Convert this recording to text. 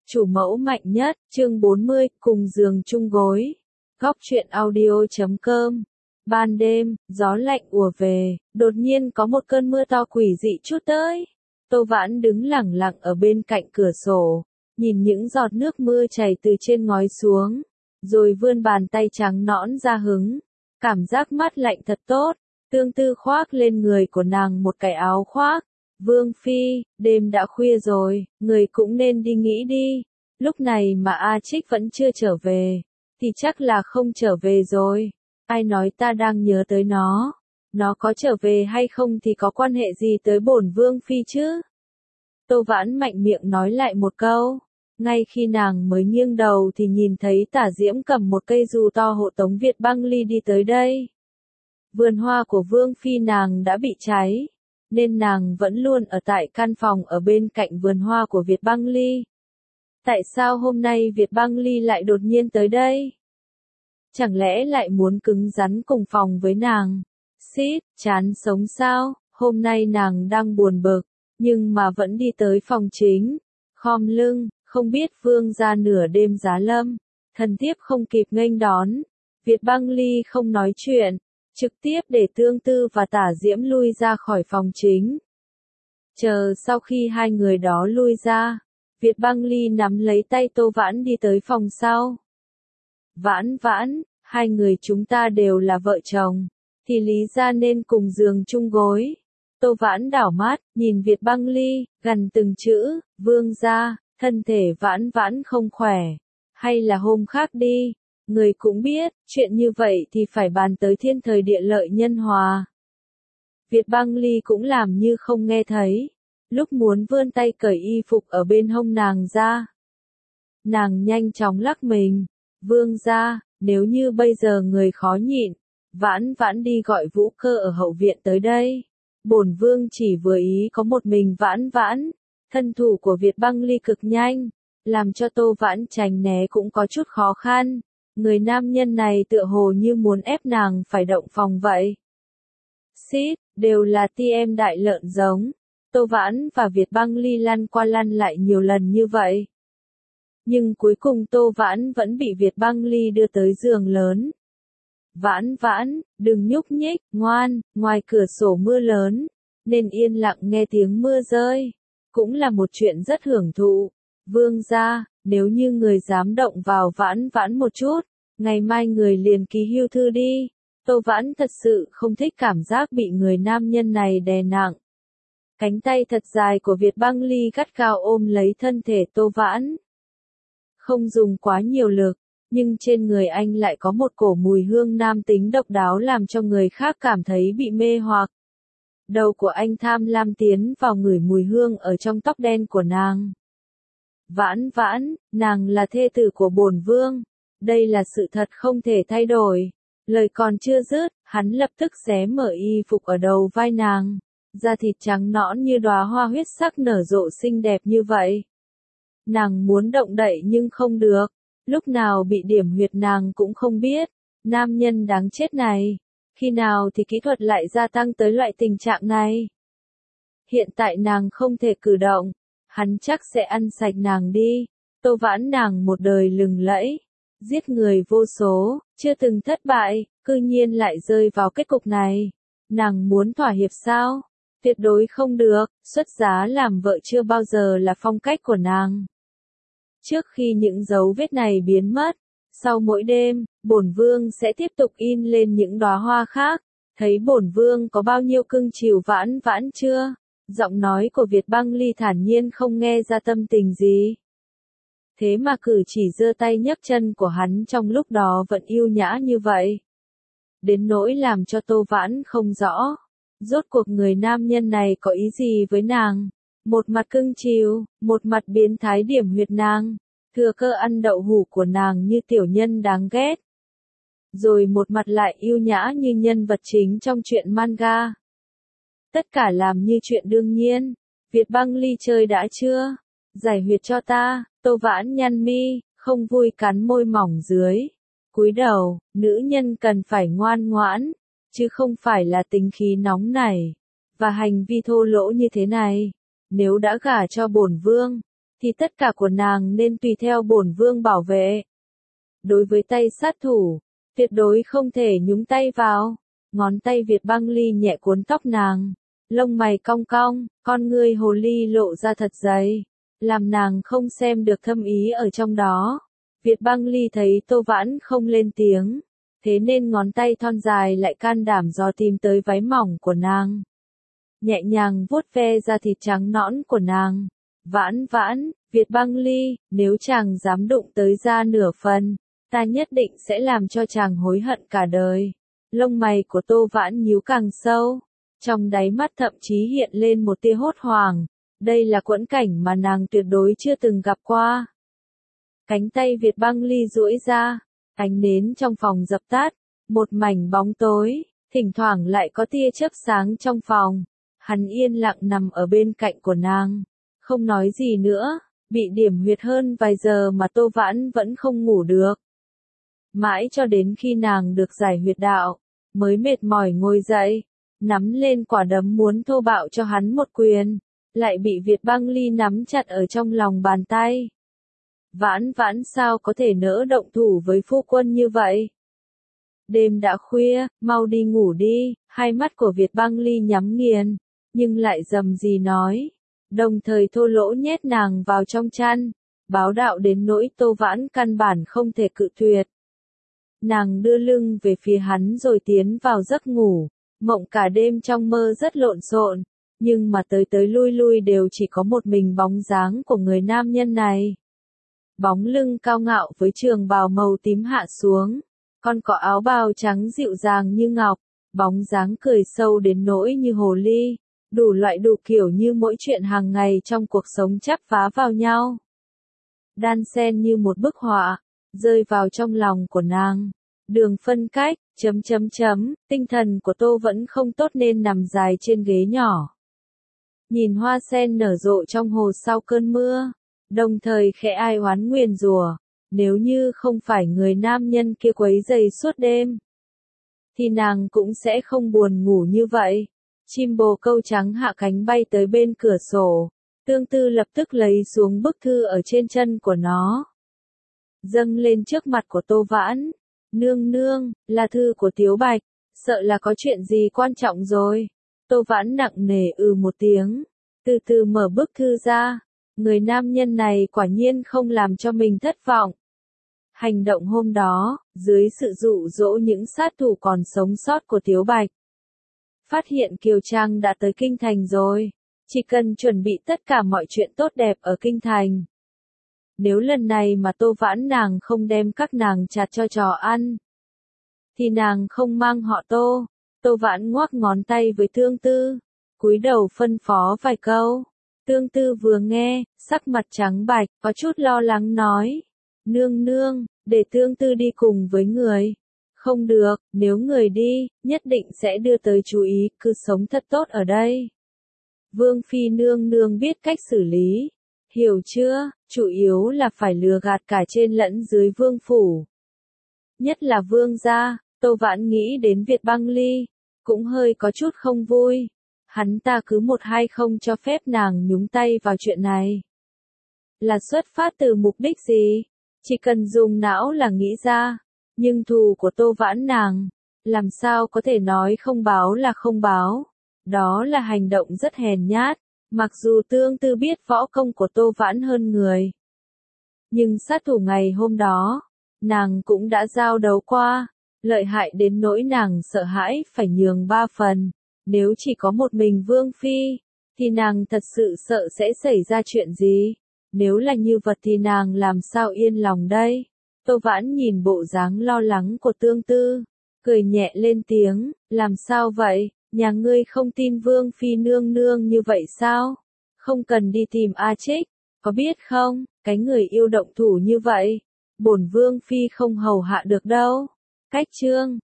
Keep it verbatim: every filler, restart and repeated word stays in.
Chủ mẫu mạnh nhất, chương bốn mươi, cùng giường chung gối. Góc truyện audio chấm com. Ban đêm, gió lạnh ùa về, đột nhiên có một cơn mưa to quỷ dị chút tới. Tô Vãn đứng lẳng lặng ở bên cạnh cửa sổ, nhìn những giọt nước mưa chảy từ trên ngói xuống, rồi vươn bàn tay trắng nõn ra hứng. Cảm giác mát lạnh thật tốt, tương tư khoác lên người của nàng một cái áo khoác. Vương Phi, đêm đã khuya rồi, người cũng nên đi nghỉ đi. Lúc này mà A Trích vẫn chưa trở về, thì chắc là không trở về rồi. Ai nói ta đang nhớ tới nó? Nó có trở về hay không thì có quan hệ gì tới bổn Vương Phi chứ? Tô Vãn mạnh miệng nói lại một câu. Ngay khi nàng mới nghiêng đầu thì nhìn thấy Tả Diễm cầm một cây dù to hộ tống Việt Băng Ly đi tới đây. Vườn hoa của Vương Phi nàng đã bị cháy, nên nàng vẫn luôn ở tại căn phòng ở bên cạnh vườn hoa của Việt Băng Ly. Tại sao hôm nay Việt Băng Ly lại đột nhiên tới đây? Chẳng lẽ lại muốn cứng rắn cùng phòng với nàng? Xít, chán sống sao? Hôm nay nàng đang buồn bực, nhưng mà vẫn đi tới phòng chính, khom lưng, không biết vương gia nửa đêm giá lâm, thần thiếp không kịp nghênh đón. Việt Băng Ly không nói chuyện, trực tiếp để Tương Tư và Tả Diễm lui ra khỏi phòng chính. Chờ sau khi hai người đó lui ra, Việt Băng Ly nắm lấy tay Tô Vãn đi tới phòng sau. Vãn Vãn, hai người chúng ta đều là vợ chồng, thì lý ra nên cùng giường chung gối. Tô Vãn đảo mắt, nhìn Việt Băng Ly, gằn từng chữ, vương gia, thân thể Vãn Vãn không khỏe, hay là hôm khác đi. Người cũng biết, chuyện như vậy thì phải bàn tới thiên thời địa lợi nhân hòa. Việt Băng Ly cũng làm như không nghe thấy, lúc muốn vươn tay cởi y phục ở bên hông nàng ra. Nàng nhanh chóng lắc mình, vương gia, nếu như bây giờ người khó nhịn, Vãn Vãn đi gọi Vũ Cơ ở hậu viện tới đây. Bổn vương chỉ vừa ý có một mình Vãn Vãn. Thân thủ của Việt Băng Ly cực nhanh, làm cho Tô Vãn tránh né cũng có chút khó khăn. Người nam nhân này tựa hồ như muốn ép nàng phải động phòng vậy. Xít, đều là ti em đại lợn giống. Tô Vãn và Việt Băng Ly lăn qua lăn lại nhiều lần như vậy. Nhưng cuối cùng Tô Vãn vẫn bị Việt Băng Ly đưa tới giường lớn. Vãn Vãn, đừng nhúc nhích, ngoan, ngoài cửa sổ mưa lớn, nên yên lặng nghe tiếng mưa rơi. Cũng là một chuyện rất hưởng thụ. Vương gia, nếu như người dám động vào Vãn Vãn một chút, ngày mai người liền ký hưu thư đi. Tô Vãn thật sự không thích cảm giác bị người nam nhân này đè nặng. Cánh tay thật dài của Việt Băng Ly gắt gao ôm lấy thân thể Tô Vãn. Không dùng quá nhiều lực, nhưng trên người anh lại có một cổ mùi hương nam tính độc đáo làm cho người khác cảm thấy bị mê hoặc. Đầu của anh tham lam tiến vào ngửi mùi hương ở trong tóc đen của nàng. Vãn Vãn, nàng là thê tử của bổn vương. Đây là sự thật không thể thay đổi. Lời còn chưa dứt, hắn lập tức xé mở y phục ở đầu vai nàng. Da thịt trắng nõn như đóa hoa huyết sắc nở rộ xinh đẹp như vậy. Nàng muốn động đậy nhưng không được. Lúc nào bị điểm huyệt nàng cũng không biết. Nam nhân đáng chết này. Khi nào thì kỹ thuật lại gia tăng tới loại tình trạng này? Hiện tại nàng không thể cử động. Hắn chắc sẽ ăn sạch nàng đi. Tô Vãn nàng một đời lừng lẫy, giết người vô số, chưa từng thất bại, cư nhiên lại rơi vào kết cục này. Nàng muốn thỏa hiệp sao? Tuyệt đối không được, xuất giá làm vợ chưa bao giờ là phong cách của nàng. Trước khi những dấu vết này biến mất, sau mỗi đêm, bổn vương sẽ tiếp tục in lên những đóa hoa khác. Thấy bổn vương có bao nhiêu cưng chiều Vãn Vãn chưa? Giọng nói của Việt Băng Ly thản nhiên không nghe ra tâm tình gì. Thế mà cử chỉ giơ tay nhấc chân của hắn trong lúc đó vẫn yêu nhã như vậy. Đến nỗi làm cho Tô Vãn không rõ. Rốt cuộc người nam nhân này có ý gì với nàng? Một mặt cưng chiều, một mặt biến thái điểm huyệt nàng. Thừa cơ ăn đậu hũ của nàng như tiểu nhân đáng ghét. Rồi một mặt lại yêu nhã như nhân vật chính trong truyện manga. Tất cả làm như chuyện đương nhiên. Việt Băng Ly chơi đã chưa? Giải huyệt cho ta. Tô Vãn nhăn mi, không vui cắn môi mỏng dưới. Cúi đầu, nữ nhân cần phải ngoan ngoãn, chứ không phải là tính khí nóng nảy, và hành vi thô lỗ như thế này. Nếu đã gả cho bổn vương, thì tất cả của nàng nên tùy theo bổn vương bảo vệ. Đối với tay sát thủ, tuyệt đối không thể nhúng tay vào. Ngón tay Việt Băng Ly nhẹ cuốn tóc nàng, lông mày cong cong, con ngươi hồ ly lộ ra thật dày, làm nàng không xem được thâm ý ở trong đó. Việt Băng Ly thấy Tô Vãn không lên tiếng, thế nên ngón tay thon dài lại can đảm dò tìm tới váy mỏng của nàng. Nhẹ nhàng vuốt ve da thịt trắng nõn của nàng. Vãn vãn, Việt Băng Ly, nếu chàng dám đụng tới da nửa phần, ta nhất định sẽ làm cho chàng hối hận cả đời. Lông mày của Tô Vãn nhíu càng sâu, trong đáy mắt thậm chí hiện lên một tia hốt hoảng. Đây là quẫn cảnh mà nàng tuyệt đối chưa từng gặp qua. Cánh tay Việt Băng Ly duỗi ra, ánh nến trong phòng dập tắt, một mảnh bóng tối, thỉnh thoảng lại có tia chớp sáng trong phòng. Hắn yên lặng nằm ở bên cạnh của nàng, không nói gì nữa, bị điểm huyệt hơn vài giờ mà Tô Vãn vẫn không ngủ được. Mãi cho đến khi nàng được giải huyệt đạo, mới mệt mỏi ngồi dậy, nắm lên quả đấm muốn thô bạo cho hắn một quyền, lại bị Việt Băng Ly nắm chặt ở trong lòng bàn tay. Vãn vãn sao có thể nỡ động thủ với phu quân như vậy? Đêm đã khuya, mau đi ngủ đi. Hai mắt của Việt Băng Ly nhắm nghiền, nhưng lại rầm rì nói, đồng thời thô lỗ nhét nàng vào trong chăn, báo đạo đến nỗi Tô Vãn căn bản không thể cự tuyệt. Nàng đưa lưng về phía hắn rồi tiến vào giấc ngủ, mộng cả đêm trong mơ rất lộn xộn, nhưng mà tới tới lui lui đều chỉ có một mình bóng dáng của người nam nhân này. Bóng lưng cao ngạo với trường bào màu tím hạ xuống, con cọ áo bào trắng dịu dàng như ngọc, bóng dáng cười sâu đến nỗi như hồ ly, đủ loại đủ kiểu như mỗi chuyện hàng ngày trong cuộc sống chắp vá vào nhau. Đan xen như một bức họa, rơi vào trong lòng của nàng. Đường phân cách, chấm chấm chấm, tinh thần của Tô vẫn không tốt nên nằm dài trên ghế nhỏ. Nhìn hoa sen nở rộ trong hồ sau cơn mưa, đồng thời khẽ ai oán nguyền rủa, nếu như không phải người nam nhân kia quấy rầy suốt đêm, thì nàng cũng sẽ không buồn ngủ như vậy. Chim bồ câu trắng hạ cánh bay tới bên cửa sổ, Tương Tư lập tức lấy xuống bức thư ở trên chân của nó, dâng lên trước mặt của Tô Vãn. Nương nương, là thư của Tiếu Bạch, sợ là có chuyện gì quan trọng rồi. Tô Vãn nặng nề ừ một tiếng, từ từ mở bức thư ra. Người nam nhân này quả nhiên không làm cho mình thất vọng. Hành động hôm đó, dưới sự dụ dỗ những sát thủ còn sống sót của Tiếu Bạch, phát hiện Kiều Trang đã tới Kinh Thành rồi, chỉ cần chuẩn bị tất cả mọi chuyện tốt đẹp ở Kinh Thành. Nếu lần này mà Tô Vãn nàng không đem các nàng chặt cho trò ăn, thì nàng không mang họ Tô. Tô Vãn ngoắc ngón tay với Tương Tư, cúi đầu phân phó vài câu. Tương Tư vừa nghe, sắc mặt trắng bạch, có chút lo lắng nói, nương nương, để Tương Tư đi cùng với người. Không được, nếu người đi, nhất định sẽ đưa tới chú ý, cứ sống thật tốt ở đây. Vương Phi nương nương biết cách xử lý, hiểu chưa, chủ yếu là phải lừa gạt cả trên lẫn dưới vương phủ. Nhất là vương gia. Tô Vãn nghĩ đến Việt Băng Ly, cũng hơi có chút không vui. Hắn ta cứ một hai không cho phép nàng nhúng tay vào chuyện này. Là xuất phát từ mục đích gì? Chỉ cần dùng não là nghĩ ra. Nhưng thù của Tô Vãn nàng, làm sao có thể nói không báo là không báo. Đó là hành động rất hèn nhát. Mặc dù Tương Tư biết võ công của Tô Vãn hơn người, nhưng sát thủ ngày hôm đó, nàng cũng đã giao đấu qua, lợi hại đến nỗi nàng sợ hãi phải nhường ba phần. Nếu chỉ có một mình Vương Phi, thì nàng thật sự sợ sẽ xảy ra chuyện gì. Nếu là như vật thì nàng làm sao yên lòng đây? Tô Vãn nhìn bộ dáng lo lắng của Tương Tư, cười nhẹ lên tiếng, làm sao vậy? Nhà ngươi không tin Vương Phi nương nương như vậy sao? Không cần đi tìm A Trích, có biết không, cái người yêu động thủ như vậy, bổn Vương Phi không hầu hạ được đâu. Cách chương